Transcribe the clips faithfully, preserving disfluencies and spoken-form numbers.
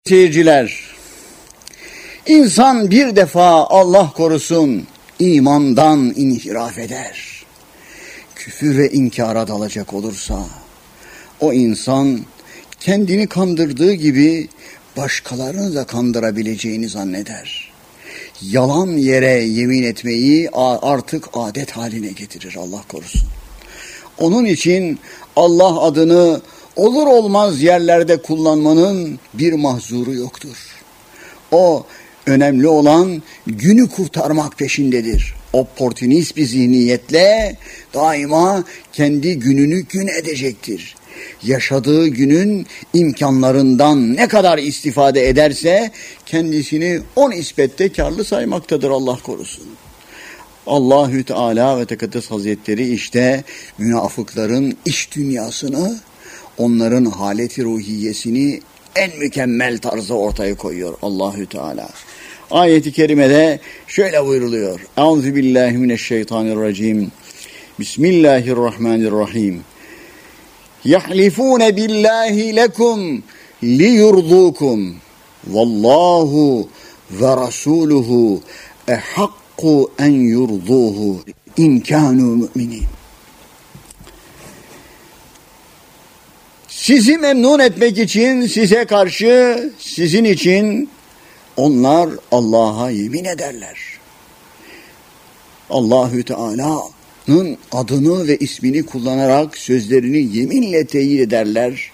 seyirciler, insan bir defa Allah korusun imandan inhiraf eder. Küfür ve inkara dalacak olursa o insan kendini kandırdığı gibi başkalarını da kandırabileceğini zanneder. Yalan yere yemin etmeyi artık adet haline getirir, Allah korusun. Onun için Allah adını olur olmaz yerlerde kullanmanın bir mahzuru yoktur. O önemli olan günü kurtarmak peşindedir. Opportunist bir zihniyetle daima kendi gününü gün edecektir. Yaşadığı günün imkanlarından ne kadar istifade ederse kendisini o nispette kârlı saymaktadır, Allah korusun. Allahü Teala ve Tekaddes Hazretleri işte münafıkların iş dünyasını, onların haleti ruhiyesini en mükemmel tarzda ortaya koyuyor Allahü Teala. Ayet-i kerimede şöyle buyruluyor. Euzubillahimineşşeytanirracim. Bismillahirrahmanirrahim. Yahlifune billahi lekum liyurdukum. Vallahu ve rasuluhu ehakku en yurduhu in kânû müminin. Sizi memnun etmek için, size karşı, sizin için onlar Allah'a yemin ederler. Allahü Teala'nın adını ve ismini kullanarak sözlerini yeminle teyit ederler.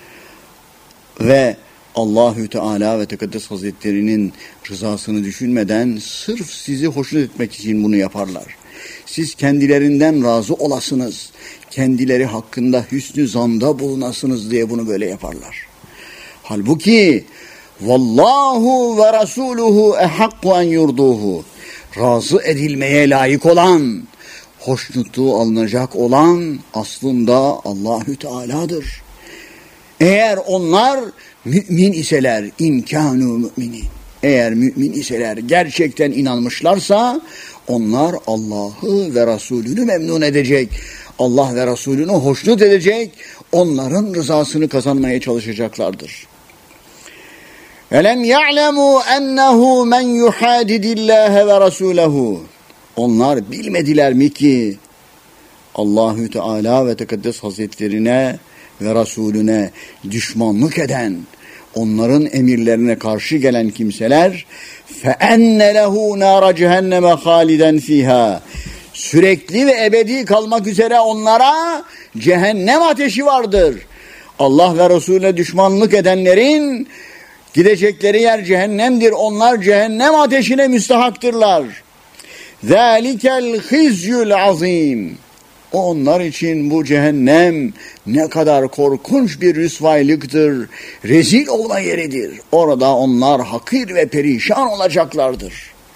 Ve Allahü Teala ve Tekaddes Hazretleri'nin rızasını düşünmeden sırf sizi hoşnut etmek için bunu yaparlar. Siz kendilerinden razı olasınız, kendileri hakkında hüsnü zanda bulunasınız diye bunu böyle yaparlar. Halbuki vallahu ve rasuluhu ehakku en yurduhu, razı edilmeye layık olan, hoşnutluğu alınacak olan aslında Allahü Teala'dır. Eğer onlar mümin iseler, imkânû müminin, eğer mümin iseler, gerçekten inanmışlarsa onlar Allah'ı ve Resulünü memnun edecek, Allah ve Resulünü hoşnut edecek, onların rızasını kazanmaya çalışacaklardır. Elem ya'lemu ennehu men yuhadidillâhe ve rasûlehu. Onlar bilmediler mi ki Allahü Teala ve Tekaddes Hazretlerine ve Resulüne düşmanlık eden, onların emirlerine karşı gelen kimseler فَاَنَّ لَهُ نَارَ جَهَنَّمَ خَالِدًا ف۪يهَا, sürekli ve ebedi kalmak üzere onlara cehennem ateşi vardır. Allah ve Resulüne düşmanlık edenlerin gidecekleri yer cehennemdir. Onlar cehennem ateşine müstahaktırlar. ذَٰلِكَ الْخِزْيُ الْعَظِيمِ. Onlar için bu cehennem ne kadar korkunç bir rüsvaylıktır, rezil olma yeridir. Orada onlar hakir ve perişan olacaklardır.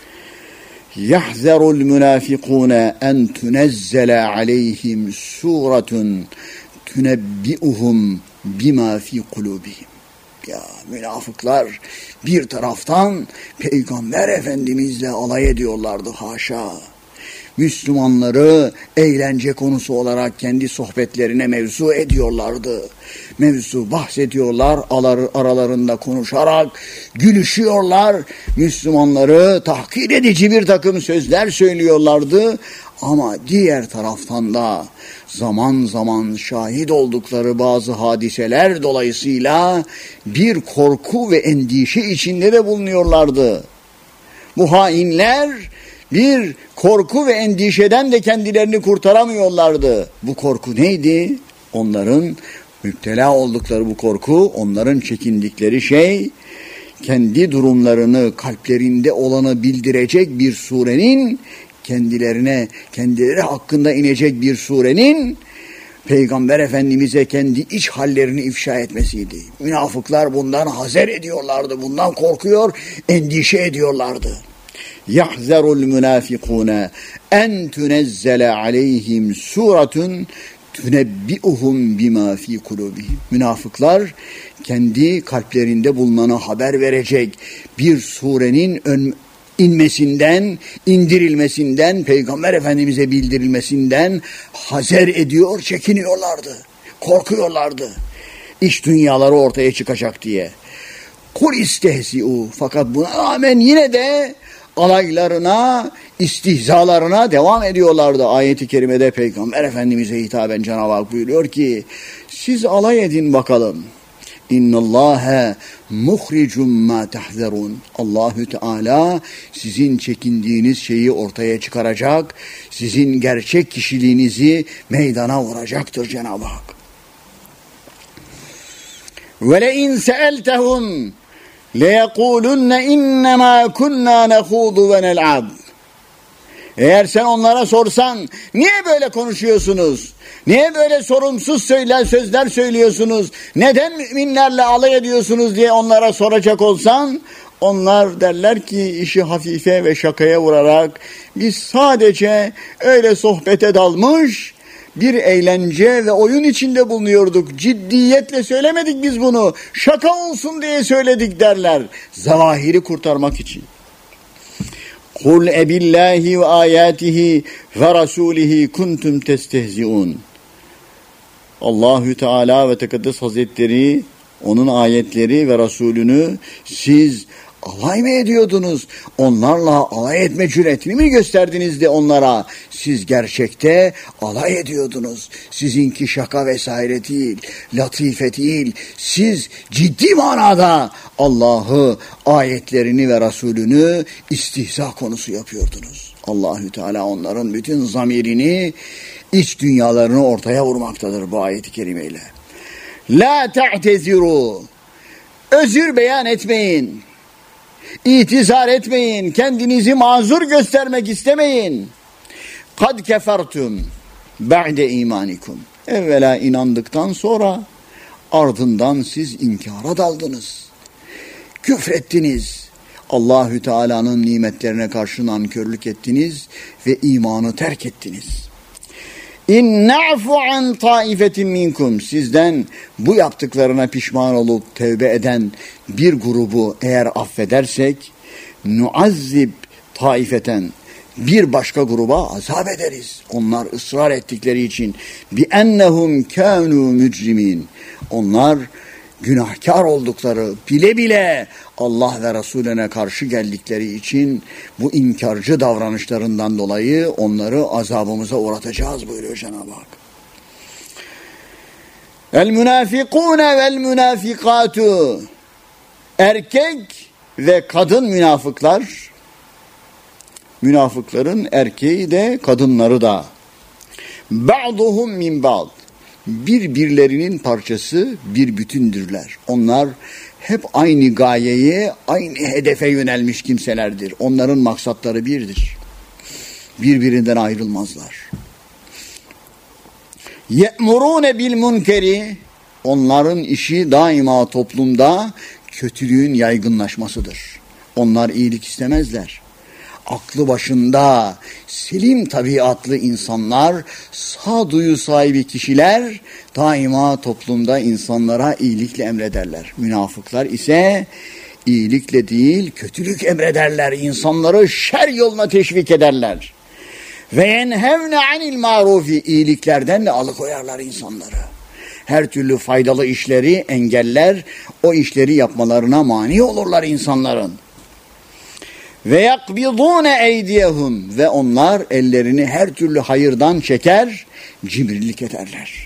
يَحْذَرُ الْمُنَافِقُونَ اَنْ تُنَزَّلَ عَلَيْهِمْ سُورَةٌ تُنَبِّئُهُمْ بِمَا فِي قُلُوبِهِمْ. Ya münafıklar bir taraftan Peygamber Efendimizle alay ediyorlardı, haşa. Müslümanları eğlence konusu olarak kendi sohbetlerine mevzu ediyorlardı. Mevzu bahsediyorlar, aralarında konuşarak gülüşüyorlar. Müslümanları tahkir edici bir takım sözler söylüyorlardı. Ama diğer taraftan da zaman zaman şahit oldukları bazı hadiseler dolayısıyla bir korku ve endişe içinde de bulunuyorlardı. Bu hainler bir korku ve endişeden de kendilerini kurtaramıyorlardı. Bu korku neydi? Onların müptela oldukları bu korku, onların çekindikleri şey, kendi durumlarını, kalplerinde olanı bildirecek bir surenin, kendilerine, kendileri hakkında inecek bir surenin, Peygamber Efendimiz'e kendi iç hallerini ifşa etmesiydi. Münafıklar bundan hazer ediyorlardı, bundan korkuyor, endişe ediyorlardı. يَحْذَرُ الْمُنَافِقُونَ اَنْ تُنَزَّلَ عَلَيْهِمْ سُورَةٌ تُنَبِّئُهُمْ بِمَا ف۪ي قُلُوبِهِمْ. Münafıklar kendi kalplerinde bulunanı haber verecek bir surenin ön, inmesinden, indirilmesinden, Peygamber Efendimiz'e bildirilmesinden hazer ediyor, çekiniyorlardı, korkuyorlardı. İş dünyaları ortaya çıkacak diye. Kul istehzi'u. Fakat buna rağmen yine de alaylarına, istihzalarına devam ediyorlardı. Ayet-i kerimede Peygamber Efendimiz'e hitaben Cenab-ı Hak buyuruyor ki siz alay edin bakalım. İnnallâhe muhricum mâ tehzerun. Allahü Teala sizin çekindiğiniz şeyi ortaya çıkaracak, sizin gerçek kişiliğinizi meydana vuracaktır Cenab-ı Hak. Ve le in se'eltehum leyekulunne innemâ kunnâ nekhudu ve nel'ab. Eğer sen onlara sorsan, niye böyle konuşuyorsunuz? Niye böyle sorumsuz söyler, sözler söylüyorsunuz? Neden müminlerle alay ediyorsunuz diye onlara soracak olsan, onlar derler ki işi hafife ve şakaya vurarak, biz sadece öyle sohbete dalmış, bir eğlence ve oyun içinde bulunuyorduk. Ciddiyetle söylemedik biz bunu. Şaka olsun diye söyledik derler. Zavahiri kurtarmak için. Kul ebillahi ve ayatihi ve rasulihi kuntum testehziun. Allahü Teala ve Tekaddes Hazretleri, onun ayetleri ve Resulünü siz alay mı ediyordunuz? Onlarla alay etme cüretini mi gösterdiniz de onlara? Siz gerçekte alay ediyordunuz. Sizinki şaka vesaire değil, latife değil. Siz ciddi manada Allah'ı, ayetlerini ve Resulünü istihza konusu yapıyordunuz. Allahü Teala onların bütün zamirini, iç dünyalarını ortaya vurmaktadır bu ayet-i kerimeyle. La ta'teziru. Özür beyan etmeyin. İtizar etmeyin. Kendinizi mazur göstermek istemeyin. Kad kefertum ba'de imanikum. Evvela inandıktan sonra ardından siz inkara daldınız. Küfrettiniz. Allahü Teala'nın nimetlerine karşı nankörlük ettiniz ve imanı terk ettiniz. İn na'fu an taifetin minkum. Sizden bu yaptıklarına pişman olup tevbe eden bir grubu eğer affedersek, nuazzib taifeten, bir başka gruba azap ederiz. Onlar ısrar ettikleri için. Bi ennehum kânû mücrimin. Onlar günahkar oldukları, bile bile Allah ve Resulüne karşı geldikleri için bu inkarcı davranışlarından dolayı onları azabımıza uğratacağız buyuruyor Cenab-ı Hak. El münafikûne vel münafikâtu. Erkek ve kadın münafıklar, münafıkların erkeği de kadınları da. Ba'duhum min ba'd. Birbirlerinin parçası, bir bütündürler. Onlar hep aynı gayeye, aynı hedefe yönelmiş kimselerdir. Onların maksatları birdir. Birbirinden ayrılmazlar. Ye'murûne bil munkeri. Onların işi daima toplumda kötülüğün yaygınlaşmasıdır. Onlar iyilik istemezler. Aklı başında selim tabiatlı insanlar, sağduyu sahibi kişiler daima toplumda insanlara iyilikle emrederler. Münafıklar ise iyilikle değil kötülük emrederler. İnsanları şer yoluna teşvik ederler. Ve yenhevne anil marufi. İyiliklerden de alıkoyarlar insanları. Her türlü faydalı işleri engeller, o işleri yapmalarına mani olurlar insanların. Ve yakbidûne eydiyehum. Ve onlar ellerini her türlü hayırdan çeker, cimrilik ederler.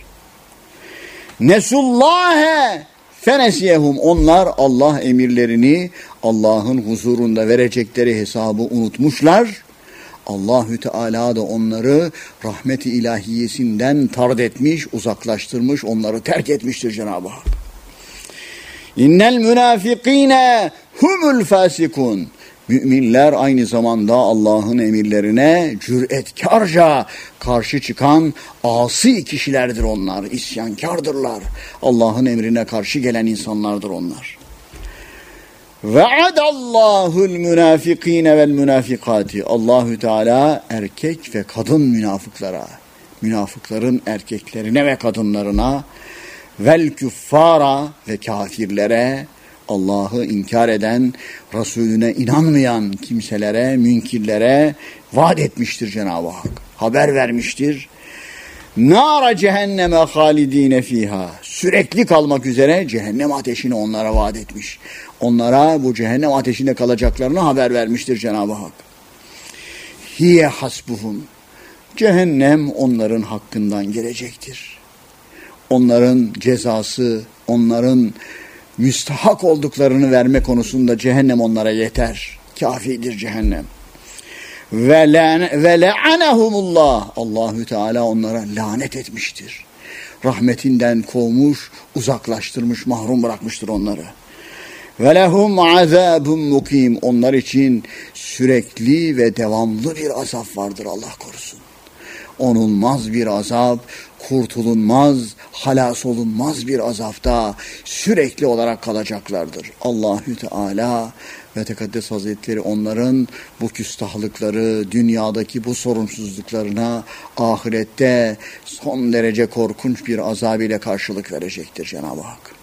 Nesullâhe fenesiyehum. Onlar Allah emirlerini, Allah'ın huzurunda verecekleri hesabı unutmuşlar. Allahü Teala da onları rahmet-i ilahiyesinden tard etmiş, uzaklaştırmış, onları terk etmiştir Cenab-ı Hak. İnnel münafikîne humul fâsikûn. Müminler aynı zamanda Allah'ın emirlerine cüretkarca karşı çıkan asi kişilerdir onlar. İsyankardırlar. Allah'ın emrine karşı gelen insanlardır onlar. Ve'adallahul münafikine vel münafikati. Allahü Teala erkek ve kadın münafıklara, münafıkların erkeklerine ve kadınlarına, vel küffara ve kafirlere, Allah'ı inkar eden, Resulüne inanmayan kimselere, münkirlere vaat etmiştir Cenab-ı Hak. Haber vermiştir. nara cehenneme halidine fiha. Sürekli kalmak üzere cehennem ateşini onlara vaat etmiş. Onlara bu cehennem ateşinde kalacaklarını haber vermiştir Cenab-ı Hak. Hiye hasbuhum. Cehennem onların hakkından gelecektir. Onların cezası, onların müstahak olduklarını verme konusunda cehennem onlara yeter. Kafidir cehennem. Ve le'anehumullah. Allahü Teala onlara lanet etmiştir. Rahmetinden kovmuş, uzaklaştırmış, mahrum bırakmıştır onları. Ve lehum azabun mukim. Onlar için sürekli ve devamlı bir azap vardır, Allah korusun. Onulmaz bir azap, kurtulunmaz, halas olunmaz bir azapta sürekli olarak kalacaklardır. Allahü Teala ve Tekaddes Hazretleri onların bu küstahlıkları, dünyadaki bu sorumsuzluklarına ahirette son derece korkunç bir azab ile karşılık verecektir Cenab-ı Hak.